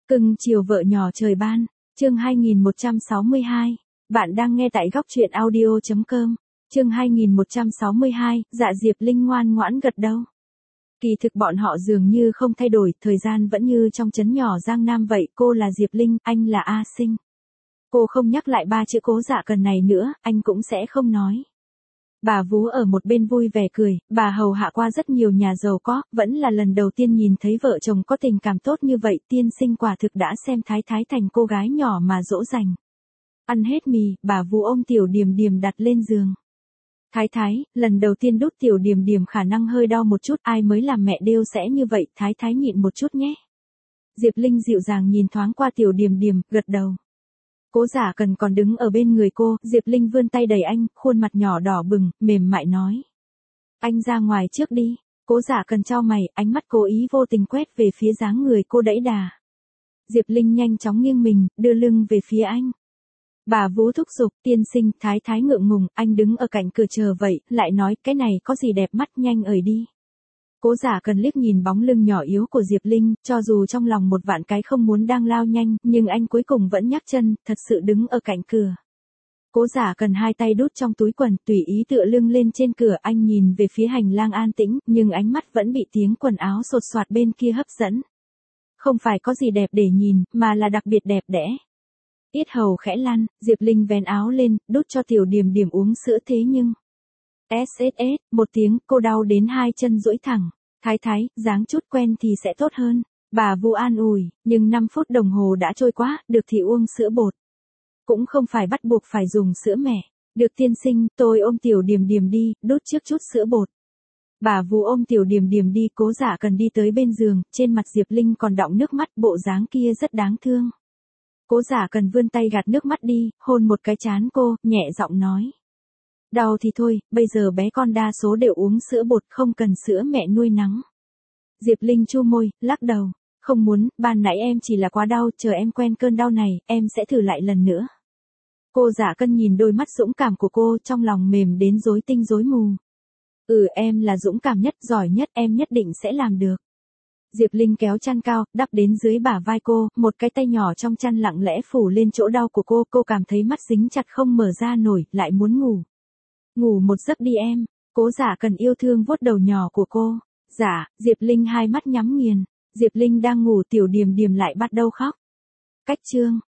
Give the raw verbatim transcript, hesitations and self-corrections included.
Cưng chiều vợ nhỏ trời ban, chương hai nghìn một trăm sáu mươi hai. Bạn đang nghe tại góc truyện audio chấm com. Chương hai nghìn một trăm sáu mươi hai, dạ Diệp Linh ngoan ngoãn gật đầu. Kỳ thực bọn họ dường như không thay đổi, thời gian vẫn như trong trấn nhỏ Giang Nam vậy, cô là Diệp Linh, anh là A Sinh. Cô không nhắc lại ba chữ Cố Dạ Cần này nữa, anh cũng sẽ không nói. Bà Vú ở một bên vui vẻ cười, bà hầu hạ qua rất nhiều nhà giàu có, vẫn là lần đầu tiên nhìn thấy vợ chồng có tình cảm tốt như vậy, tiên sinh quả thực đã xem Thái Thái thành cô gái nhỏ mà dỗ dành. Ăn hết mì, bà Vú ôm Tiểu Điềm Điềm đặt lên giường. Thái Thái, lần đầu tiên đút Tiểu Điềm Điềm khả năng hơi đau một chút, ai mới làm mẹ đêu sẽ như vậy, Thái Thái nhịn một chút nhé. Diệp Linh dịu dàng nhìn thoáng qua Tiểu Điềm Điềm, gật đầu. Cố Dạ Cần còn đứng ở bên người cô, Diệp Linh vươn tay đẩy anh, khuôn mặt nhỏ đỏ bừng, mềm mại nói. Anh ra ngoài trước đi. Cố Dạ Cần chau mày, ánh mắt cố ý vô tình quét về phía dáng người cô đẩy đà. Diệp Linh nhanh chóng nghiêng mình, đưa lưng về phía anh. Bà Vú thúc giục, tiên sinh, Thái Thái ngượng ngùng, anh đứng ở cạnh cửa chờ vậy, lại nói, cái này có gì đẹp mắt, nhanh ời đi. Cố Dạ Cần liếc nhìn bóng lưng nhỏ yếu của Diệp Linh, cho dù trong lòng một vạn cái không muốn đang lao nhanh, nhưng anh cuối cùng vẫn nhắc chân, thật sự đứng ở cạnh cửa. Cố Dạ Cần hai tay đút trong túi quần, tùy ý tựa lưng lên trên cửa, anh nhìn về phía hành lang an tĩnh, nhưng ánh mắt vẫn bị tiếng quần áo sột soạt bên kia hấp dẫn. Không phải có gì đẹp để nhìn, mà là đặc biệt đẹp đẽ. Yết hầu khẽ lăn, Diệp Linh vén áo lên, đút cho Tiểu Điềm Điềm uống sữa thế nhưng... ét ét ét, một tiếng, cô đau đến hai chân duỗi thẳng. Thái Thái, dáng chút quen thì sẽ tốt hơn. Bà Vú an ủi, nhưng năm phút đồng hồ đã trôi qua, được thì uống sữa bột. Cũng không phải bắt buộc phải dùng sữa mẹ. Được tiên sinh, tôi ôm Tiểu Điềm Điềm đi, đút trước chút sữa bột. Bà Vú ôm Tiểu Điềm Điềm đi, Cố Dạ Cần đi tới bên giường, trên mặt Diệp Linh còn đọng nước mắt, bộ dáng kia rất đáng thương. Cố Dạ Cần vươn tay gạt nước mắt đi, hôn một cái trán cô, nhẹ giọng nói. Đau thì thôi, bây giờ bé con đa số đều uống sữa bột, không cần sữa mẹ nuôi nắng. Diệp Linh chu môi, lắc đầu. Không muốn, ban nãy em chỉ là quá đau, chờ em quen cơn đau này, em sẽ thử lại lần nữa. Cô Dạ Cần nhìn đôi mắt dũng cảm của cô, trong lòng mềm đến rối tinh rối mù. Ừ, em là dũng cảm nhất, giỏi nhất, em nhất định sẽ làm được. Diệp Linh kéo chăn cao, đắp đến dưới bả vai cô, một cái tay nhỏ trong chăn lặng lẽ phủ lên chỗ đau của cô, cô cảm thấy mắt dính chặt không mở ra nổi, lại muốn ngủ. Ngủ một giấc đi em. Cố Dạ Cần yêu thương vuốt đầu nhỏ của cô. Dạ, Diệp Linh hai mắt nhắm nghiền. Diệp Linh đang ngủ, Tiểu Điềm Điềm lại bắt đầu khóc. Cách chương.